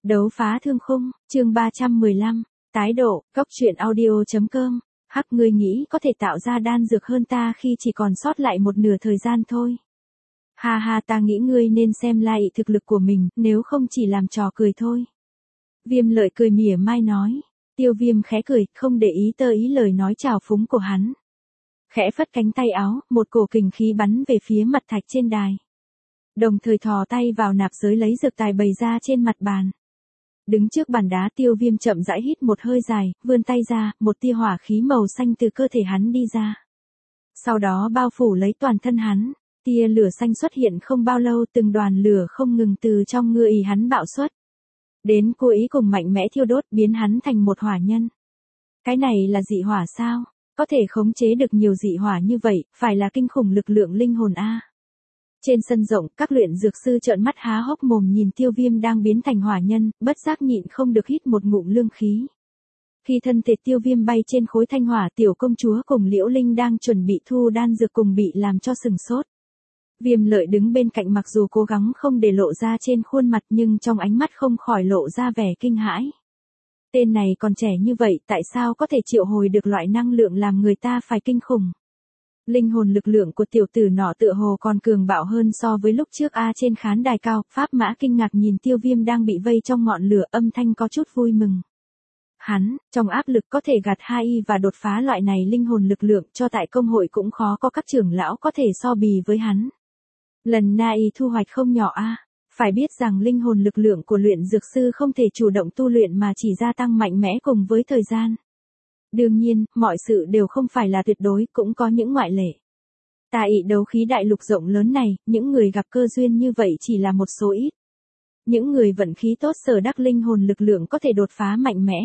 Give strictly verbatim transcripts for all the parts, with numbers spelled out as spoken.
Đấu phá thương khung, chương ba trăm mười lăm, tái độ, góc truyện audio.com, hắc ngươi nghĩ có thể tạo ra đan dược hơn ta khi chỉ còn sót lại một nửa thời gian thôi. Ha ha, ta nghĩ ngươi nên xem lại thực lực của mình, nếu không chỉ làm trò cười thôi. Viêm Lợi cười mỉa mai nói. Tiêu Viêm khẽ cười, không để ý tơ ý lời nói trào phúng của hắn. Khẽ phất cánh tay áo, một cổ kình khí bắn về phía mặt thạch trên đài. Đồng thời thò tay vào nạp giới lấy dược tài bày ra trên mặt bàn. Đứng trước bàn đá, Tiêu Viêm chậm rãi hít một hơi dài, vươn tay ra, một tia hỏa khí màu xanh từ cơ thể hắn đi ra. Sau đó bao phủ lấy toàn thân hắn, tia lửa xanh xuất hiện không bao lâu, từng đoàn lửa không ngừng từ trong ngư ý hắn bạo xuất. Đến cố ý cùng mạnh mẽ thiêu đốt, biến hắn thành một hỏa nhân. Cái này là dị hỏa sao? Có thể khống chế được nhiều dị hỏa như vậy, phải là kinh khủng lực lượng linh hồn a. Trên sân rộng, các luyện dược sư trợn mắt há hốc mồm nhìn Tiêu Viêm đang biến thành hỏa nhân, bất giác nhịn không được hít một ngụm lương khí. Khi thân thể Tiêu Viêm bay trên khối thanh hỏa, tiểu công chúa cùng Liễu Linh đang chuẩn bị thu đan dược cùng bị làm cho sừng sốt. Viêm Lợi đứng bên cạnh, mặc dù cố gắng không để lộ ra trên khuôn mặt nhưng trong ánh mắt không khỏi lộ ra vẻ kinh hãi. Tên này còn trẻ như vậy, tại sao có thể triệu hồi được loại năng lượng làm người ta phải kinh khủng? Linh hồn lực lượng của tiểu tử nọ tựa hồ còn cường bạo hơn so với lúc trước a. Trên khán đài cao, Pháp Mã kinh ngạc nhìn Tiêu Viêm đang bị vây trong ngọn lửa, âm thanh có chút vui mừng. Hắn, trong áp lực có thể gạt hai y và đột phá loại này linh hồn lực lượng, cho tại công hội cũng khó có các trưởng lão có thể so bì với hắn. Lần na y thu hoạch không nhỏ a. Phải biết rằng linh hồn lực lượng của luyện dược sư không thể chủ động tu luyện mà chỉ gia tăng mạnh mẽ cùng với thời gian. Đương nhiên, mọi sự đều không phải là tuyệt đối, cũng có những ngoại lệ. Tại đấu khí đại lục rộng lớn này, những người gặp cơ duyên như vậy chỉ là một số ít. Những người vận khí tốt sở đắc linh hồn lực lượng có thể đột phá mạnh mẽ.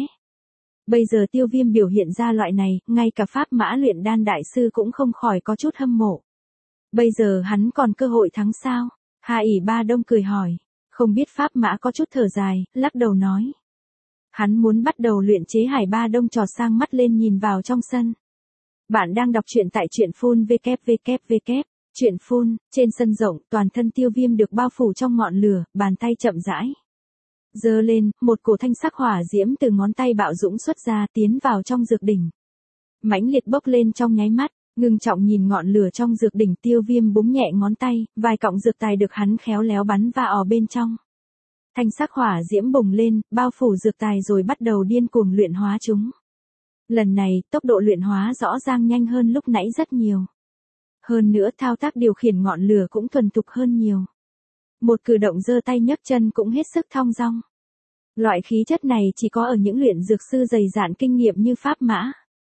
Bây giờ Tiêu Viêm biểu hiện ra loại này, ngay cả Pháp Mã luyện đan đại sư cũng không khỏi có chút hâm mộ. Bây giờ hắn còn cơ hội thắng sao? Hà ỉ Ba Đông cười hỏi. Không biết Pháp Mã có chút thở dài, lắc đầu nói. Hắn muốn bắt đầu luyện chế. Hải Ba Đông trò sang mắt lên nhìn vào trong sân. Bạn đang đọc truyện tại truyện phun www. Truyện phun, trên sân rộng, toàn thân Tiêu Viêm được bao phủ trong ngọn lửa, bàn tay chậm rãi giơ lên, một cổ thanh sắc hỏa diễm từ ngón tay bạo dũng xuất ra, tiến vào trong dược đỉnh. Mãnh liệt bốc lên trong nháy mắt, ngưng trọng nhìn ngọn lửa trong dược đỉnh, Tiêu Viêm búng nhẹ ngón tay, vài cọng dược tài được hắn khéo léo bắn va ò bên trong. Thanh sắc hỏa diễm bùng lên, bao phủ dược tài rồi bắt đầu điên cuồng luyện hóa chúng. Lần này, tốc độ luyện hóa rõ ràng nhanh hơn lúc nãy rất nhiều. Hơn nữa thao tác điều khiển ngọn lửa cũng thuần thục hơn nhiều. Một cử động giơ tay nhấc chân cũng hết sức thong dong. Loại khí chất này chỉ có ở những luyện dược sư dày dạn kinh nghiệm như Pháp Mã.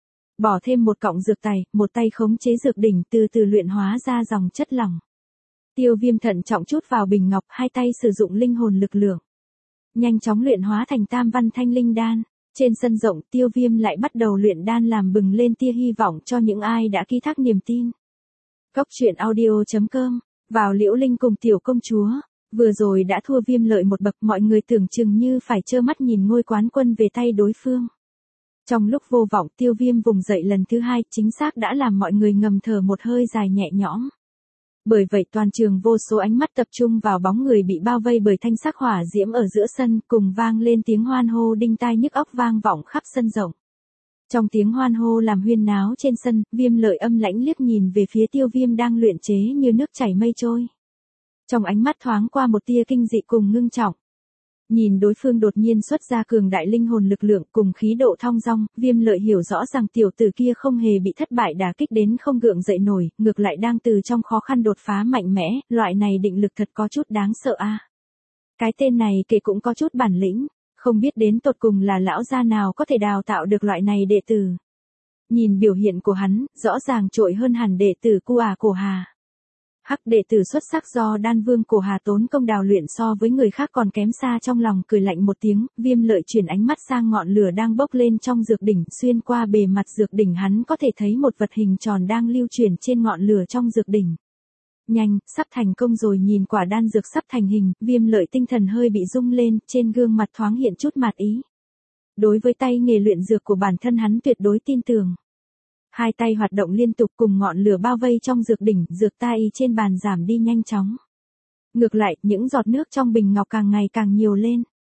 Bỏ thêm một cọng dược tài, một tay khống chế dược đỉnh từ từ luyện hóa ra dòng chất lỏng. Tiêu Viêm thận trọng chút vào bình ngọc, hai tay sử dụng linh hồn lực lượng. Nhanh chóng luyện hóa thành tam văn thanh linh đan. Trên sân rộng, Tiêu Viêm lại bắt đầu luyện đan làm bừng lên tia hy vọng cho những ai đã ký thác niềm tin. Góc truyện audio.com, vào Liễu Linh cùng tiểu công chúa. Vừa rồi đã thua Viêm Lợi một bậc, mọi người tưởng chừng như phải trơ mắt nhìn ngôi quán quân về tay đối phương. Trong lúc vô vọng, Tiêu Viêm vùng dậy lần thứ hai, chính xác đã làm mọi người ngầm thở một hơi dài nhẹ nhõm. Bởi vậy toàn trường vô số ánh mắt tập trung vào bóng người bị bao vây bởi thanh sắc hỏa diễm ở giữa sân, cùng vang lên tiếng hoan hô đinh tai nhức óc vang vọng khắp sân rộng. Trong tiếng hoan hô làm huyên náo trên sân, Viêm Lợi âm lãnh liếc nhìn về phía Tiêu Viêm đang luyện chế như nước chảy mây trôi. Trong ánh mắt thoáng qua một tia kinh dị cùng ngưng trọng. Nhìn đối phương đột nhiên xuất ra cường đại linh hồn lực lượng cùng khí độ thong dong, Viêm Lợi hiểu rõ rằng tiểu tử kia không hề bị thất bại đả kích đến không gượng dậy nổi, ngược lại đang từ trong khó khăn đột phá mạnh mẽ, loại này định lực thật có chút đáng sợ a. Cái tên này kể cũng có chút bản lĩnh, không biết đến tột cùng là lão gia nào có thể đào tạo được loại này đệ tử. Nhìn biểu hiện của hắn, rõ ràng trội hơn hẳn đệ tử Cu à Cổ Hà. Hắc đệ tử xuất sắc do Đan Vương Cổ Hà tốn công đào luyện so với người khác còn kém xa. Trong lòng cười lạnh một tiếng, Viêm Lợi chuyển ánh mắt sang ngọn lửa đang bốc lên trong dược đỉnh, xuyên qua bề mặt dược đỉnh hắn có thể thấy một vật hình tròn đang lưu chuyển trên ngọn lửa trong dược đỉnh. Nhanh, sắp thành công rồi. Nhìn quả đan dược sắp thành hình, Viêm Lợi tinh thần hơi bị rung lên, trên gương mặt thoáng hiện chút mạt ý. Đối với tay nghề luyện dược của bản thân hắn tuyệt đối tin tưởng. Hai tay hoạt động liên tục cùng ngọn lửa bao vây trong dược đỉnh, dược tai trên bàn giảm đi nhanh chóng. Ngược lại, những giọt nước trong bình ngọc càng ngày càng nhiều lên.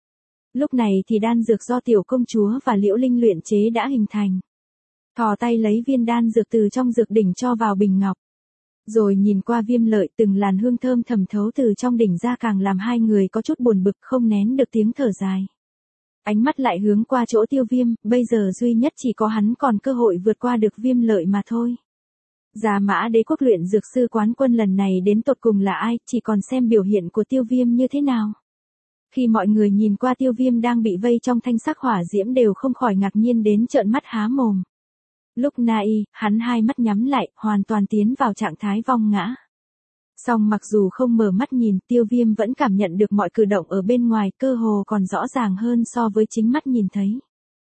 Lúc này thì đan dược do tiểu công chúa và Liễu Linh luyện chế đã hình thành. Thò tay lấy viên đan dược từ trong dược đỉnh cho vào bình ngọc. Rồi nhìn qua Viêm Lợi, từng làn hương thơm thầm thấu từ trong đỉnh ra càng làm hai người có chút buồn bực không nén được tiếng thở dài. Ánh mắt lại hướng qua chỗ Tiêu Viêm, bây giờ duy nhất chỉ có hắn còn cơ hội vượt qua được Viêm Lợi mà thôi. Già Mã Đế quốc luyện dược sư quán quân lần này đến tột cùng là ai, chỉ còn xem biểu hiện của Tiêu Viêm như thế nào. Khi mọi người nhìn qua Tiêu Viêm đang bị vây trong thanh sắc hỏa diễm đều không khỏi ngạc nhiên đến trợn mắt há mồm. Lúc nãy, hắn hai mắt nhắm lại, hoàn toàn tiến vào trạng thái vong ngã. Song mặc dù không mở mắt nhìn, Tiêu Viêm vẫn cảm nhận được mọi cử động ở bên ngoài, cơ hồ còn rõ ràng hơn so với chính mắt nhìn thấy.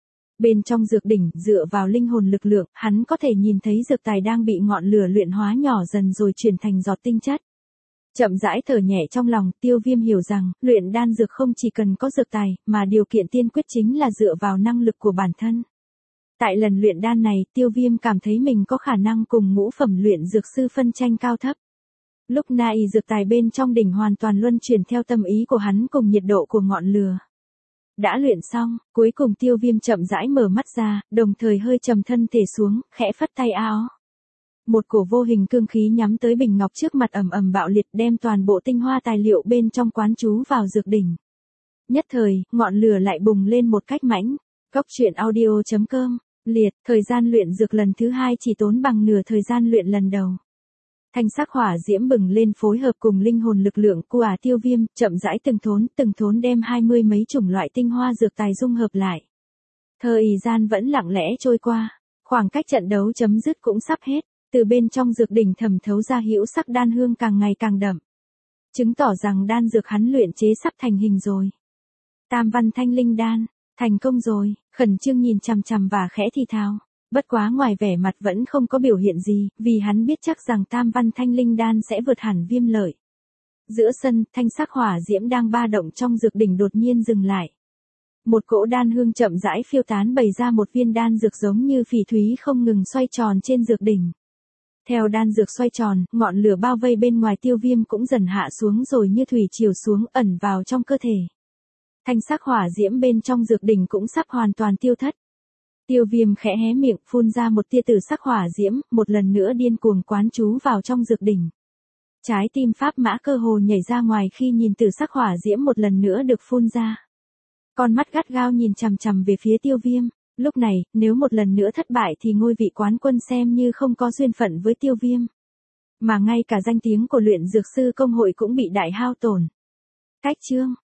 Bên trong dược đỉnh, dựa vào linh hồn lực lượng, hắn có thể nhìn thấy dược tài đang bị ngọn lửa luyện hóa nhỏ dần rồi chuyển thành giọt tinh chất. Chậm rãi thở nhẹ trong lòng, Tiêu Viêm hiểu rằng, luyện đan dược không chỉ cần có dược tài, mà điều kiện tiên quyết chính là dựa vào năng lực của bản thân. Tại lần luyện đan này, Tiêu Viêm cảm thấy mình có khả năng cùng ngũ phẩm luyện dược sư phân tranh cao thấp. Lúc nãy dược tài bên trong đỉnh hoàn toàn luân chuyển theo tâm ý của hắn cùng nhiệt độ của ngọn lửa. Đã luyện xong, cuối cùng Tiêu Viêm chậm rãi mở mắt ra, đồng thời hơi trầm thân thể xuống, khẽ phất tay áo. Một cổ vô hình cương khí nhắm tới bình ngọc trước mặt ầm ầm bạo liệt đem toàn bộ tinh hoa tài liệu bên trong quán chú vào dược đỉnh. Nhất thời, ngọn lửa lại bùng lên một cách mãnh. Cốc truyện audio chấm com, liệt, thời gian luyện dược lần thứ hai chỉ tốn bằng nửa thời gian luyện lần đầu. Thanh sắc hỏa diễm bừng lên phối hợp cùng linh hồn lực lượng của ả Tiêu Viêm, chậm rãi từng thốn, từng thốn đem hai mươi mấy chủng loại tinh hoa dược tài dung hợp lại. Thời gian vẫn lặng lẽ trôi qua, khoảng cách trận đấu chấm dứt cũng sắp hết, từ bên trong dược đỉnh thẩm thấu ra hữu sắc đan hương càng ngày càng đậm. Chứng tỏ rằng đan dược hắn luyện chế sắp thành hình rồi. Tam văn thanh linh đan, thành công rồi, khẩn trương nhìn chằm chằm và khẽ thì thào. Bất quá ngoài vẻ mặt vẫn không có biểu hiện gì, vì hắn biết chắc rằng tam văn thanh linh đan sẽ vượt hẳn Viêm Lợi. Giữa sân, thanh sắc hỏa diễm đang ba động trong dược đỉnh đột nhiên dừng lại. Một cỗ đan hương chậm rãi phiêu tán bày ra một viên đan dược giống như phỉ thúy không ngừng xoay tròn trên dược đỉnh. Theo đan dược xoay tròn, ngọn lửa bao vây bên ngoài Tiêu Viêm cũng dần hạ xuống rồi như thủy triều xuống ẩn vào trong cơ thể. Thanh sắc hỏa diễm bên trong dược đỉnh cũng sắp hoàn toàn tiêu thất. Tiêu Viêm khẽ hé miệng, phun ra một tia tử sắc hỏa diễm, một lần nữa điên cuồng quán chú vào trong dược đỉnh. Trái tim Pháp Mã cơ hồ nhảy ra ngoài khi nhìn tử sắc hỏa diễm một lần nữa được phun ra. Con mắt gắt gao nhìn chằm chằm về phía Tiêu Viêm, lúc này, nếu một lần nữa thất bại thì ngôi vị quán quân xem như không có duyên phận với Tiêu Viêm. Mà ngay cả danh tiếng của luyện dược sư công hội cũng bị đại hao tổn. Cách chương